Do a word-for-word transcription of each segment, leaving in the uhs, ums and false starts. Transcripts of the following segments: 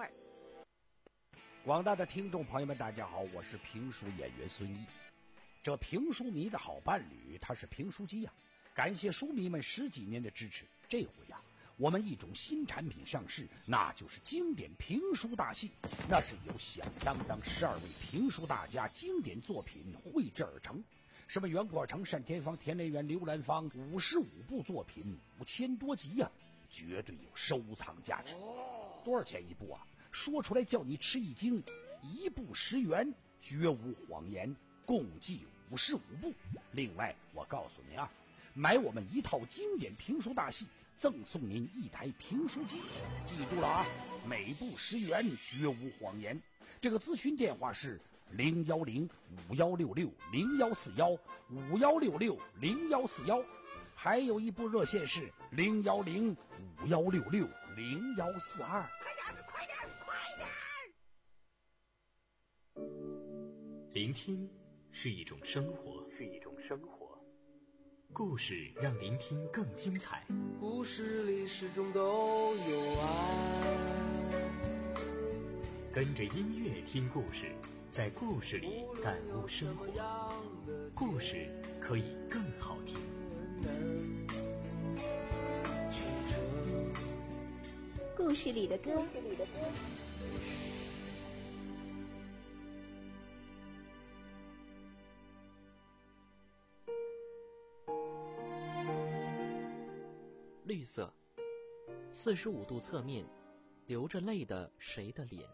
派。广大的听众朋友们，大家好，我是评书演员孙一。这评书迷的好伴侣，他是评书机呀、啊。感谢书迷们十几年的支持，这回呀、啊，我们一种新产品上市，那就是经典评书大戏。那是由响当当十二位评书大家经典作品绘制而成，什么袁国成、单田芳、田连元、刘兰芳，五十五部作品，五千多集呀、啊，绝对有收藏价值。多少钱一部啊？说出来叫你吃一惊，一部十元，绝无谎言，共计五十五部。另外，我告诉您啊，买我们一套经典评书大戏，赠送您一台评书机。记住了啊，每部十元，绝无谎言。这个咨询电话是零幺零五幺六六零幺四幺五幺六六零幺四幺，还有一部热线是零幺零五幺六六零幺四二。 聆听是一种生活，是一种生活。故事让聆听更精彩。 故事里始终都有爱。 跟着音乐听故事，在故事里感悟生活。故事可以更好听。 故事里的歌。 绿色，四十五度侧面，流着泪的谁的脸？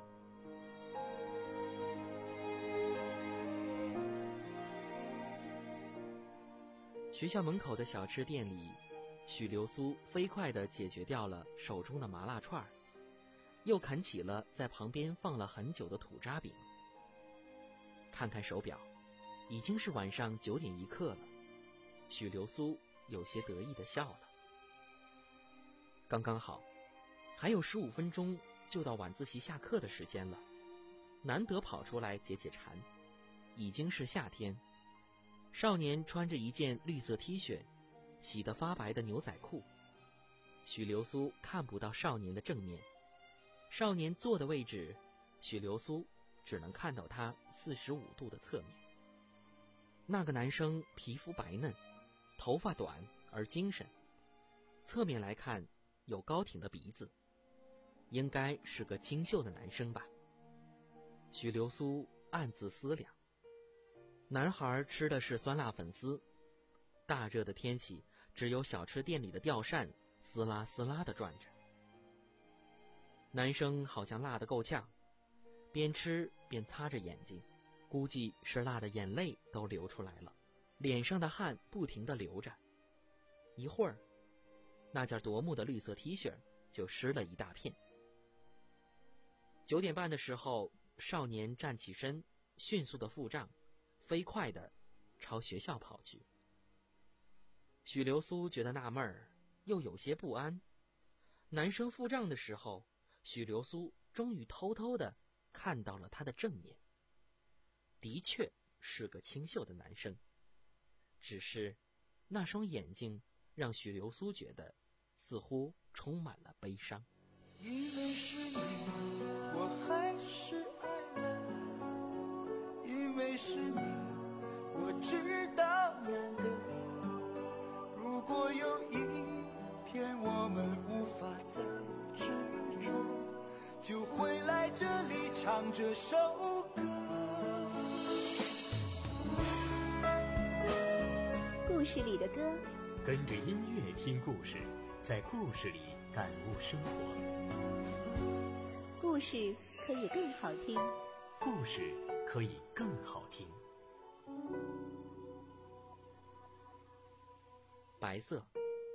学校门口的小吃店里，许流苏飞快地解决掉了手中的麻辣串儿，又啃起了在旁边放了很久的土渣饼。看看手表，已经是晚上九点一刻了。许流苏有些得意地笑了。刚刚好，还有十五分钟就到晚自习下课的时间了，难得跑出来解解馋。已经是夏天，少年穿着一件绿色 T 恤，洗得发白的牛仔裤。许流苏看不到少年的正面，少年坐的位置，许流苏只能看到他四十五度的侧面。那个男生皮肤白嫩，头发短而精神，侧面来看有高挺的鼻子，应该是个清秀的男生吧。许流苏暗自思量，男孩吃的是酸辣粉丝，大热的天气，只有小吃店里的吊扇撕拉撕拉地转着。男生好像辣得够呛，边吃边擦着眼睛，估计是辣的眼泪都流出来了，脸上的汗不停地流着。一会儿，那件夺目的绿色 T 恤就湿了一大片。九点半的时候，少年站起身，迅速的付账，飞快地朝学校跑去。许流苏觉得纳闷儿，又有些不安。男生付账的时候，许流苏终于偷偷地看到了他的正面。的确是个清秀的男生，只是那双眼睛让许流苏觉得似乎充满了悲伤。 因为是你，我还是爱了；因为是你，我知道难得。如果有一天我们无法再执着，就会来这里唱这首歌。 故事里的歌， 跟着音乐听故事，在故事里感悟生活。 故事可以更好听， 故事可以更好听。 白色，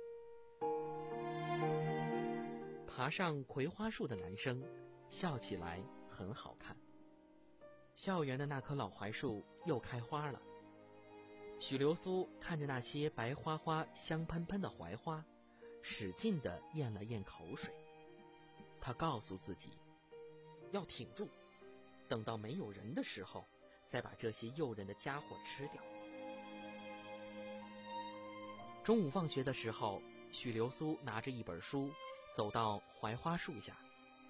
爬上葵花树的男生笑起来很好看。校园的那棵老槐树又开花了。许流苏看着那些白花花香喷喷的槐花，使劲地咽了咽口水。他告诉自己要挺住，等到没有人的时候再把这些诱人的家伙吃掉。中午放学的时候，许流苏拿着一本书走到槐花树下，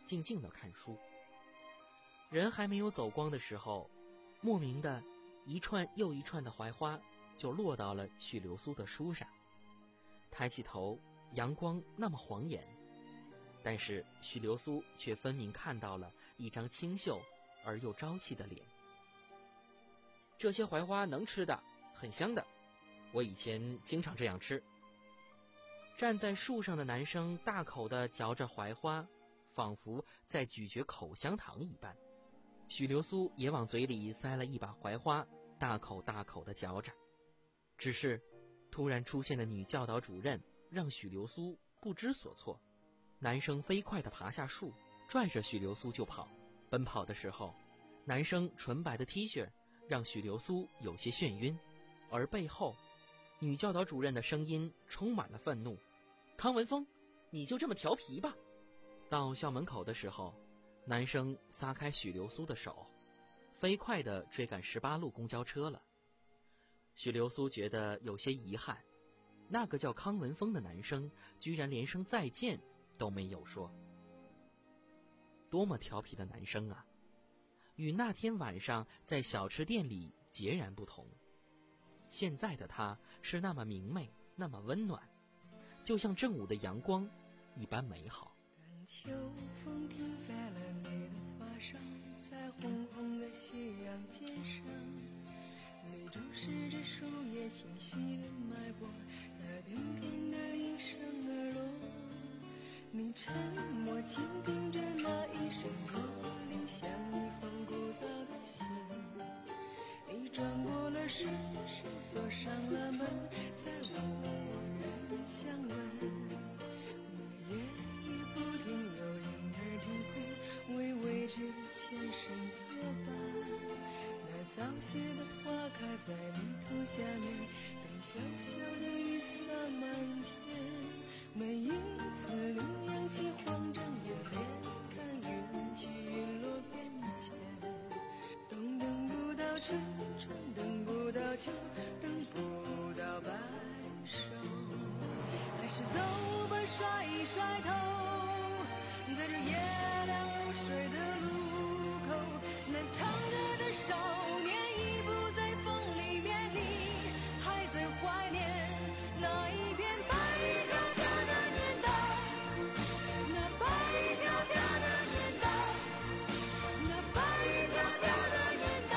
静静地看书。人还没有走光的时候，莫名的一串又一串的槐花就落到了许流苏的书上。抬起头，阳光那么晃眼，但是许流苏却分明看到了一张清秀而又朝气的脸。这些槐花能吃的，很香的，我以前经常这样吃。站在树上的男生大口地嚼着槐花，仿佛在咀嚼口香糖一般。许流苏也往嘴里塞了一把槐花，大口大口地嚼着。只是突然出现的女教导主任让许流苏不知所措。男生飞快地爬下树，拽着许流苏就跑。奔跑的时候，男生纯白的 T 恤让许流苏有些眩晕，而背后女教导主任的声音充满了愤怒：康文峰，你就这么调皮吧！到校门口的时候，男生撒开许流苏的手，飞快地追赶十八路公交车了。许流苏觉得有些遗憾，那个叫康文峰的男生居然连声再见都没有说。多么调皮的男生啊，与那天晚上在小吃店里截然不同。现在的他是那么明媚，那么温暖，就像正午的阳光一般美好。 秋风停在了你的发上，在红红的夕阳肩上，你注视着树叶清晰的脉搏，那甜甜的应声而落。你沉默倾听着那一声驼铃，像一封古早的信。你转过了身，是锁上了门，在问我愿相问。那夜已不停有婴儿啼哭，为未知的前生作伴。那早谢的花开在泥土下面，被小小的雨洒满天。每一次你扬起黄正月脸，看云起云落变迁。冬等不到春，春等不到秋，等不到白首，还是走吧，甩一甩头，在这月亮如水的路口，那唱歌的少年已不在风里面，你还在怀念那一片白云飘飘的年代，那白云飘飘的年代，那白云飘飘的年代，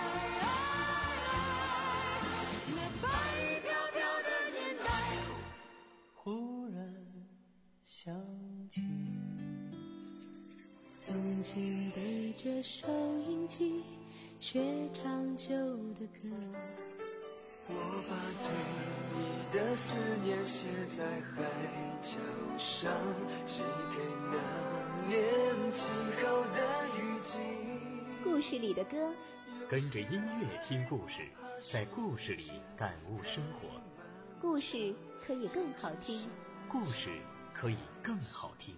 那白云飘飘的年代。忽然想起， 曾经对着收音机学唱旧的歌， 我把对你的思念写在海角上，寄给那年起好的雨季。 故事里的歌， 跟着音乐听故事，在故事里感悟生活。 故事可以更好听。 故事可以更好听。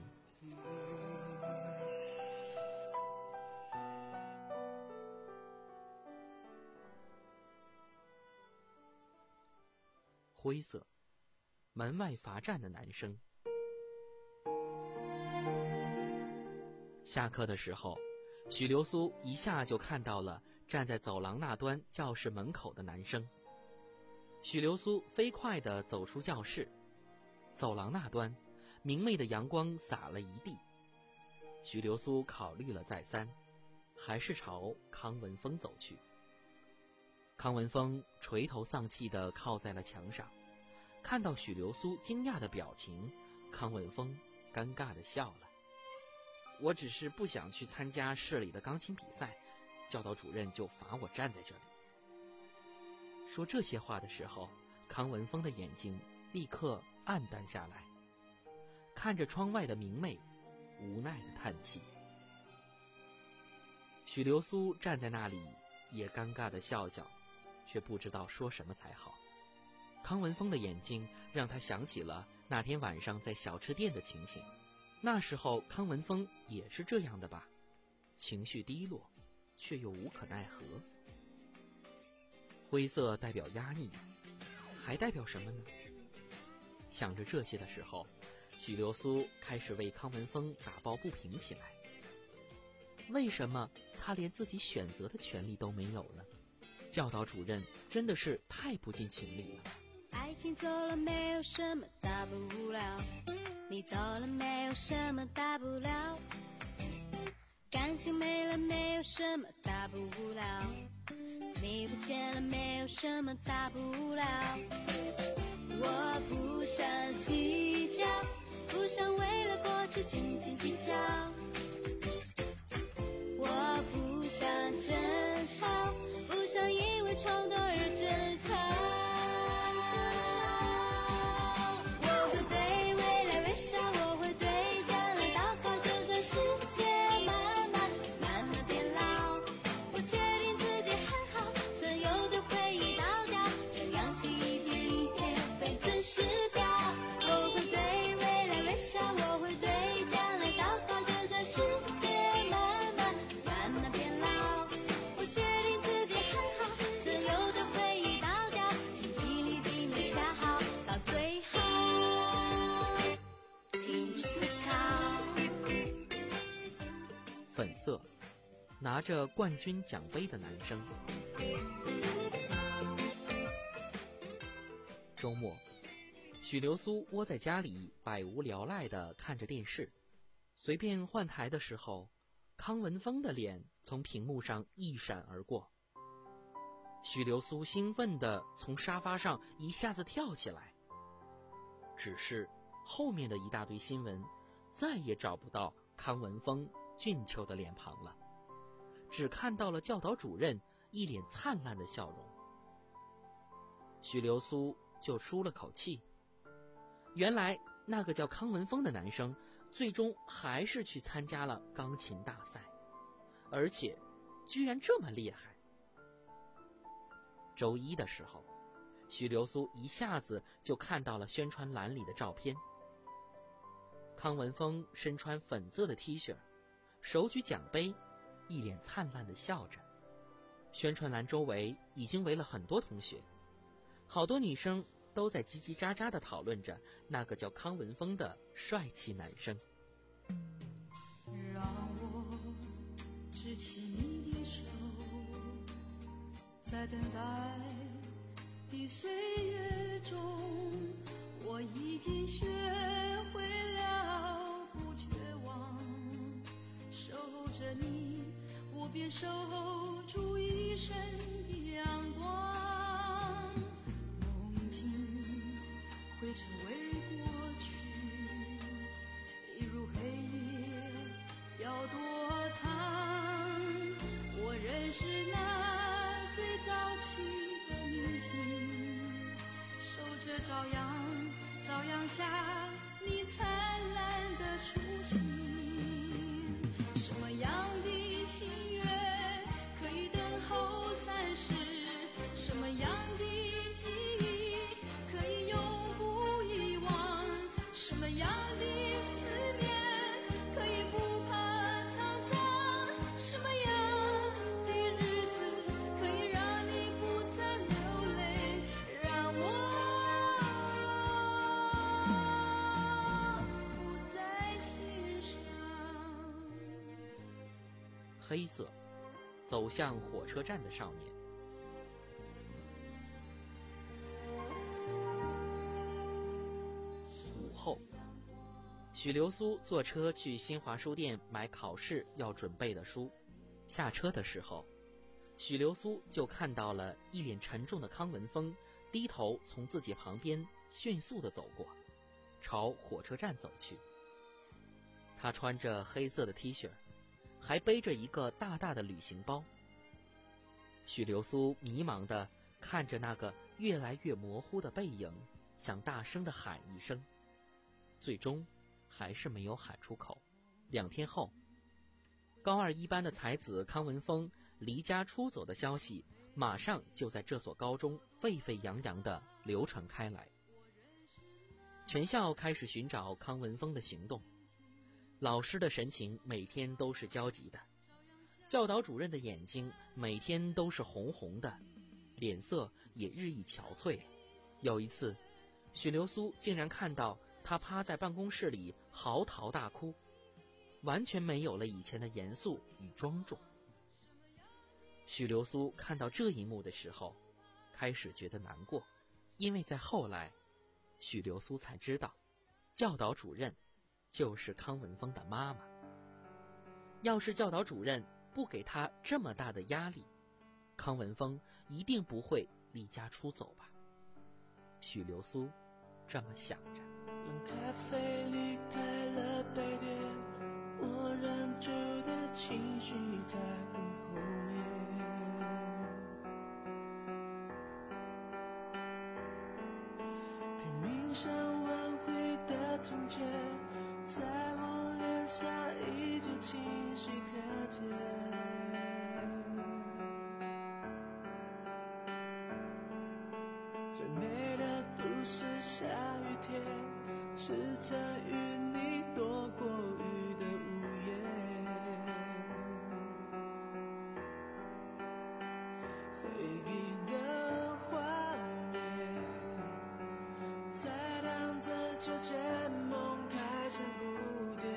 灰色，门外罚站的男生。下课的时候，许流苏一下就看到了站在走廊那端教室门口的男生。许流苏飞快地走出教室，走廊那端，明媚的阳光洒了一地。许流苏考虑了再三，还是朝康文峰走去。康文峰垂头丧气地靠在了墙上，看到许流苏惊讶的表情，康文峰尴尬地笑了。我只是不想去参加市里的钢琴比赛，教导主任就罚我站在这里。说这些话的时候，康文峰的眼睛立刻暗淡下来，看着窗外的明媚，无奈地叹气。许流苏站在那里，也尴尬地笑笑，却不知道说什么才好。康文峰的眼睛让他想起了那天晚上在小吃店的情形。那时候康文峰也是这样的吧，情绪低落，却又无可奈何。灰色代表压抑，还代表什么呢？想着这些的时候，许流苏开始为康文峰打抱不平起来。 为什么他连自己选择的权利都没有呢？教导主任真的是太不近情理了。 爱情走了没有什么大不了，你走了没有什么大不了，感情没了没有什么大不了，你不见了没有什么大不了。我不想计较，不想为了过去斤斤计较，我不想争吵，不想因为冲动而争吵。我会对未来微笑，我会对将来祷告，就算世界慢慢慢慢变老，我确定自己很好，曾有的回忆倒掉，让氧气一天一天被吞噬掉。我会对未来微笑，我会对将来祷告，就算世界慢慢慢慢变老，我确定自己很好，曾有的回忆倒掉，精疲力尽的消耗，到最后停止思考。 粉色，拿着冠军奖杯的男生。周末，许流苏窝在家里百无聊赖地看着电视，随便换台的时候，康文峰的脸从屏幕上一闪而过。许流苏兴奋地从沙发上一下子跳起来，只是后面的一大堆新闻再也找不到康文峰俊俏的脸庞了，只看到了教导主任一脸灿烂的笑容。许流苏就舒了口气，原来那个叫康文峰的男生最终还是去参加了钢琴大赛，而且居然这么厉害。周一的时候，许流苏一下子就看到了宣传栏里的照片。康文峰身穿粉色的 T 恤，手举奖杯，一脸灿烂地笑着。宣传栏周围已经围了很多同学，好多女生都在叽叽喳喳地讨论着那个叫康文峰的帅气男生。 让我执起你的手，在等待的岁月中，我已经学会了不绝望，守候着你，我便守候出一生的阳光。梦境会成为过去，一如黑夜要躲藏。我认识那最早期的明星，守着朝阳，朝阳下你灿烂的初心。什么样的心愿可以等候三世？什么样的记忆可以永不遗忘？什么样的思念可以不怕沧桑？什么样的日子可以让你不再流泪？让我不再欣赏。 黑色，走向火车站的少年。午后，许流苏坐车去新华书店买考试要准备的书。下车的时候，许流苏就看到了一脸沉重的康文峰低头从自己旁边迅速地走过，朝火车站走去。他穿着黑色的 T 恤，还背着一个大大的旅行包。许流苏迷茫地看着那个越来越模糊的背影，想大声地喊一声，最终还是没有喊出口。两天后，高二一班的才子康文峰离家出走的消息马上就在这所高中沸沸扬扬地流传开来。全校开始寻找康文峰的行动，老师的神情每天都是焦急的，教导主任的眼睛每天都是红红的，脸色也日益憔悴。有一次，许流苏竟然看到他趴在办公室里嚎啕大哭。 完全没有了以前的严肃与庄重。许流苏看到这一幕的时候，开始觉得难过，因为在后来，许流苏才知道，教导主任就是康文峰的妈妈。要是教导主任不给他这么大的压力，康文峰一定不会离家出走吧。许流苏这么想着。 冷咖啡离开了杯垫，我忍住的情绪在很后面。拼命想挽回的从前，在我脸上依旧清晰可见。最美的不是下雨天，是曾与你躲过雨的午夜。回忆的画面，在荡着秋千，梦开成蝴蝶。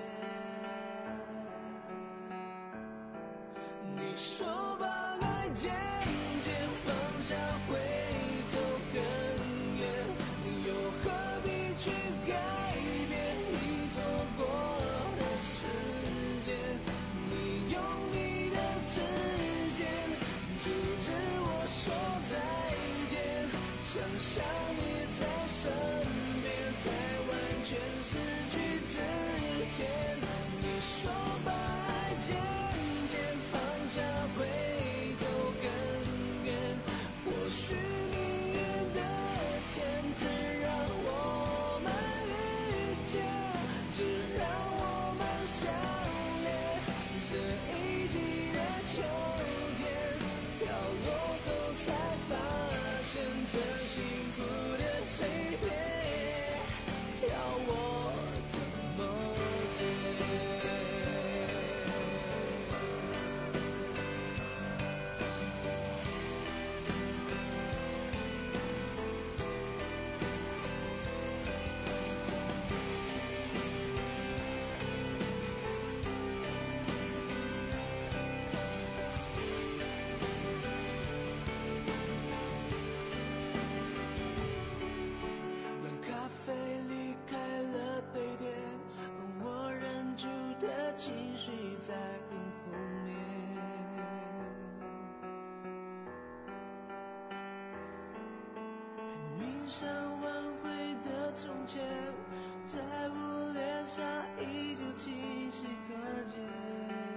你说把爱渐渐放下会走更远，又何必去改变已错过的时间？你用你的指尖阻止我说再见，想象你在身边，在完全失去之前。你说把爱渐渐放下会走更远，或许命运的牵制让我们遇见，只让我们相恋。这一季的秋天飘落后才发现，这幸福的碎片要我怎么接？冷咖啡离开了杯垫，我忍住的情绪在很后面。拼命想挽回的从前，在我脸上依旧清晰可见。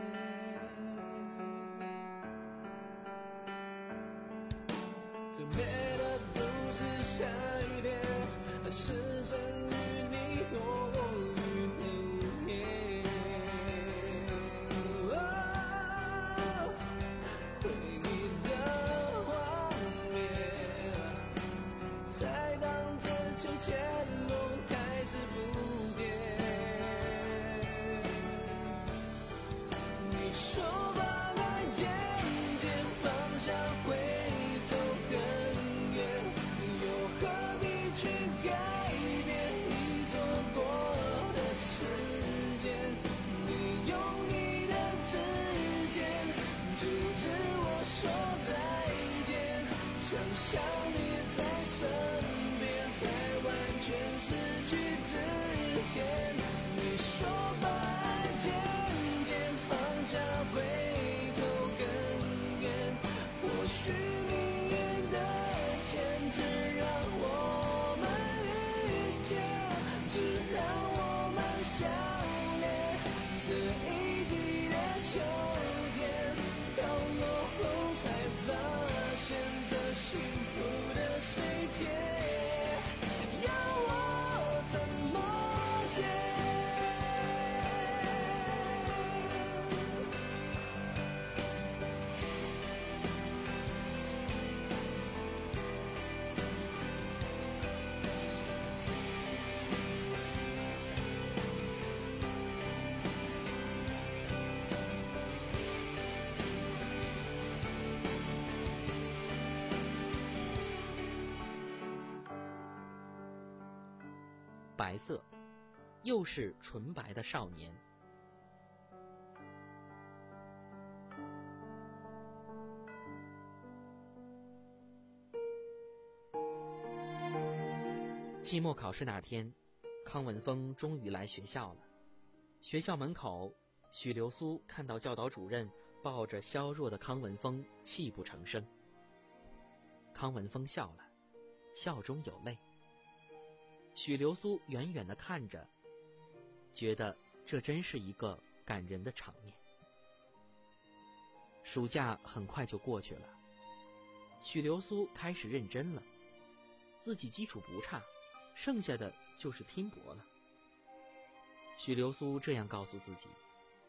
最美的不是下雨天，而是曾与你躲过雨的午夜。哦，回忆的画面，在荡着秋千，梦开始不变。你说把爱渐渐放下会走更远，又何必去改变已错过的时间？你用你的指尖阻止我说再见，想象你在身边，在完全失去之前。你说把爱渐渐放下会走更远，或许命运的牵制让我们遇见，只让我们相恋。这一季的秋天飘落后才发现，这幸福的碎片要我怎么接？ 白色，又是纯白的少年。 期末考试那天，康文峰终于来学校了。学校门口，许流苏看到教导主任抱着消弱的康文峰，泣不成声。康文峰笑了，笑中有泪。许流苏远远地看着，觉得这真是一个感人的场面。暑假很快就过去了，许流苏开始认真了。自己基础不差，剩下的就是拼搏了。许流苏这样告诉自己。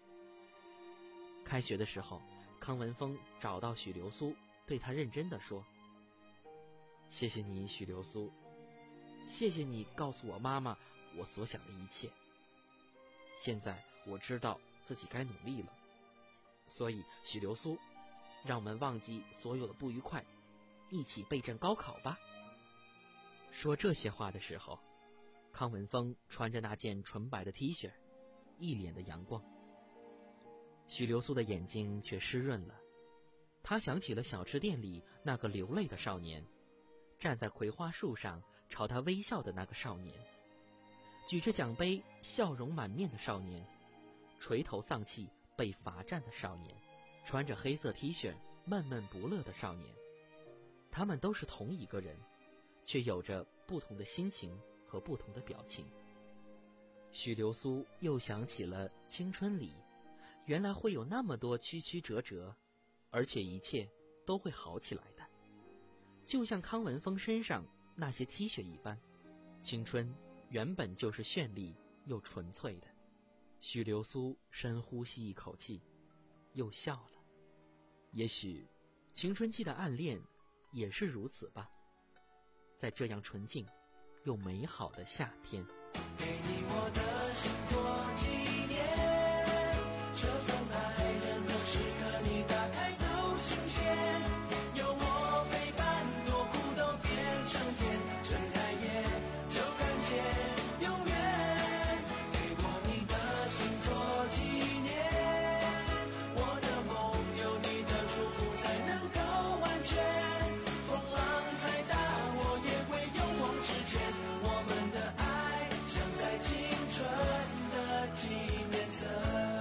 开学的时候，康文峰找到许流苏，对他认真地说：谢谢你，许流苏，谢谢你告诉我妈妈我所想的一切。现在我知道自己该努力了，所以许流苏，让我们忘记所有的不愉快，一起备战高考吧。说这些话的时候，康文峰穿着那件纯白的 T 恤，一脸的阳光。许流苏的眼睛却湿润了，他想起了小吃店里那个流泪的少年，站在葵花树上朝他微笑的那个少年，举着奖杯笑容满面的少年，垂头丧气被罚站的少年，穿着黑色 T 恤闷闷不乐的少年。他们都是同一个人，却有着不同的心情和不同的表情。许流苏又想起了青春里，原来会有那么多曲曲折折，而且一切都会好起来的。就像康文峰身上那些 T 恤一般，青春原本就是绚丽又纯粹的。许流苏深呼吸一口气，又笑了。也许青春期的暗恋也是如此吧，在这样纯净又美好的夏天。 给你我的心做纪念，这份爱任何时刻你打开都新鲜，有我陪伴，多苦都变成甜，睁开眼就看见永远。给我你的心做纪念，我的梦有你的祝福才能够完全，风浪再大我也会勇往直前，我们的爱像在青春的纪念册。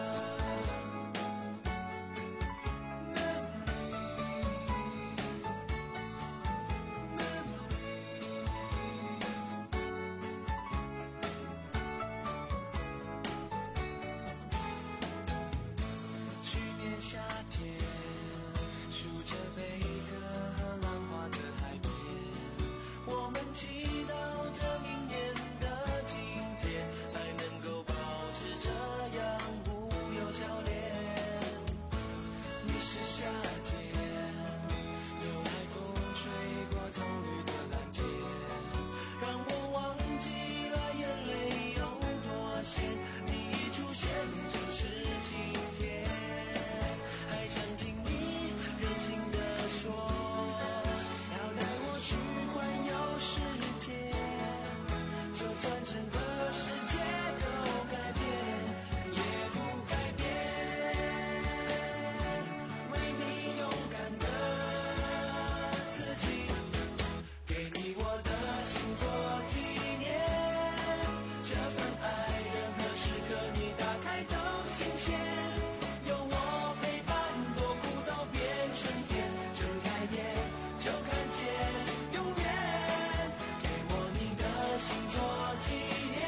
去年夏天，数着贝壳和浪花的海边，我们祈祷着明年的今天还能够保持这样无忧笑脸。你是夏天，有海风吹过棕榈的蓝天，让我忘记了眼泪有多咸，你一出现就是晴天，还想听你任性地说，要带我去环游世界，就算整个世界都改变，也不改变，为你勇敢的自己。给你我的心做纪念，这份爱任何时刻你打开都新鲜，有我陪伴，多苦都变成甜，睁开眼就看见永远。给我你的心做纪念，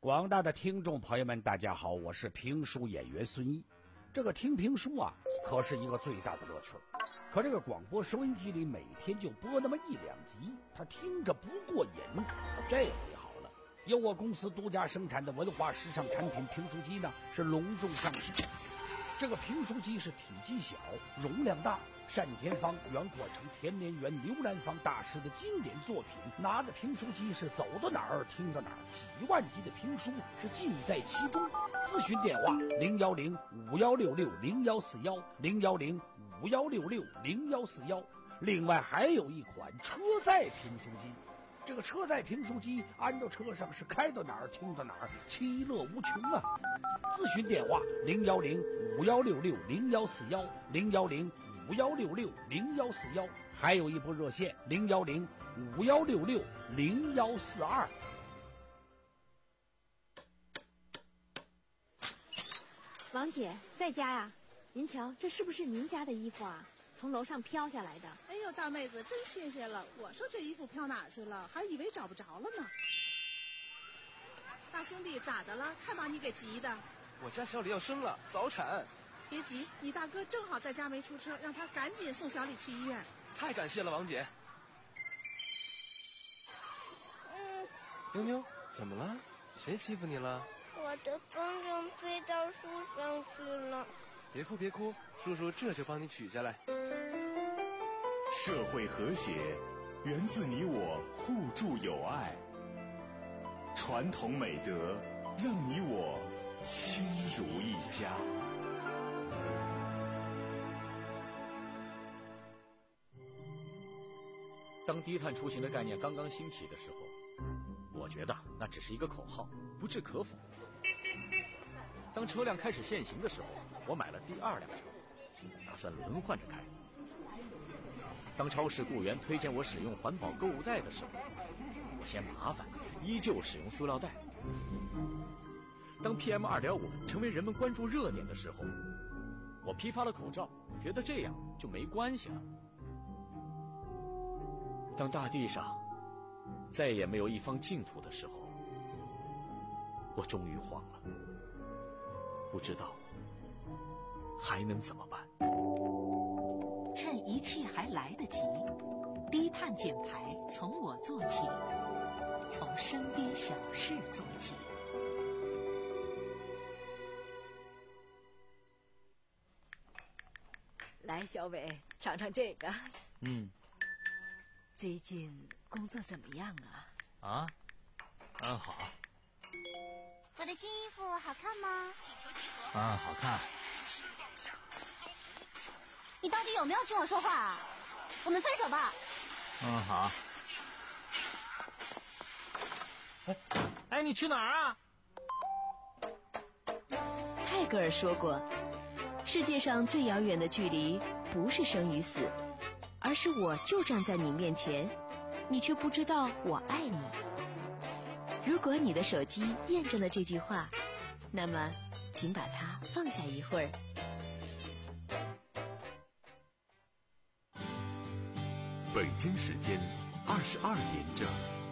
广大的听众朋友们，大家好，我是评书演员孙一。这个听评书啊，可是一个最大的乐趣。可这个广播收音机里每天就播那么一两集，他听着不过瘾。这回好了，由我公司独家生产的文化时尚产品评书机呢，是隆重上市。这个评书机是体积小、容量大，单田芳、袁阔成、田连元、刘兰芳大师的经典作品，拿着评书机是走到哪儿听到哪儿，几万集的评书是尽在其中。咨询电话零幺零五幺六六零幺四幺零幺零五幺六六零幺四幺。另外还有一款车载评书机，这个车载评书机安到车上是开到哪儿听到哪儿，其乐无穷啊！咨询电话零幺零五幺六六零幺四幺零幺零五幺六六零幺四幺，还有一部热线零幺零五幺六六零幺四二。 王姐在家呀？您瞧，这是不是您家的衣服啊？从楼上飘下来的。 哎呦，大妹子真新鲜了！我说这衣服飘哪去了，还以为找不着了呢。大兄弟咋的了？看把你给急的。 我家小李要生了，早产。 别急，你大哥正好在家没出车，让他赶紧送小李去医院。 太感谢了，王姐。 嗯， 妞妞，怎么了？谁欺负你了？ 我的风筝飞到树上去了。 别哭别哭，叔叔这就帮你取下来。 社会和谐源自你我互助友爱，传统美德让你我亲如一家。 当低碳出行的概念刚刚兴起的时候，我觉得那只是一个口号，不置可否。当车辆开始限行的时候，我买了第二辆车，打算轮换着开。当超市雇员推荐我使用环保购物袋的时候，我嫌麻烦，依旧使用塑料袋。当 P M 二点五 成为人们关注热点的时候，我批发了口罩，觉得这样就没关系了。当大地上再也没有一方净土的时候，我终于慌了，不知道还能怎么办。 趁一切还来得及，低碳减排从我做起，从身边小事做起。 来，小伟，尝尝这个。 嗯。 最近工作怎么样啊？ 啊，嗯，好。 我的新衣服好看吗？ 嗯，好看。 你到底有没有听我说话啊？我们分手吧。 嗯，好。哎，哎，你去哪儿啊？ 泰戈尔说过，世界上最遥远的距离不是生与死，而是我就站在你面前，你却不知道我爱你。如果你的手机验证了这句话，那么请把它放下一会儿。 北京时间二十二点整。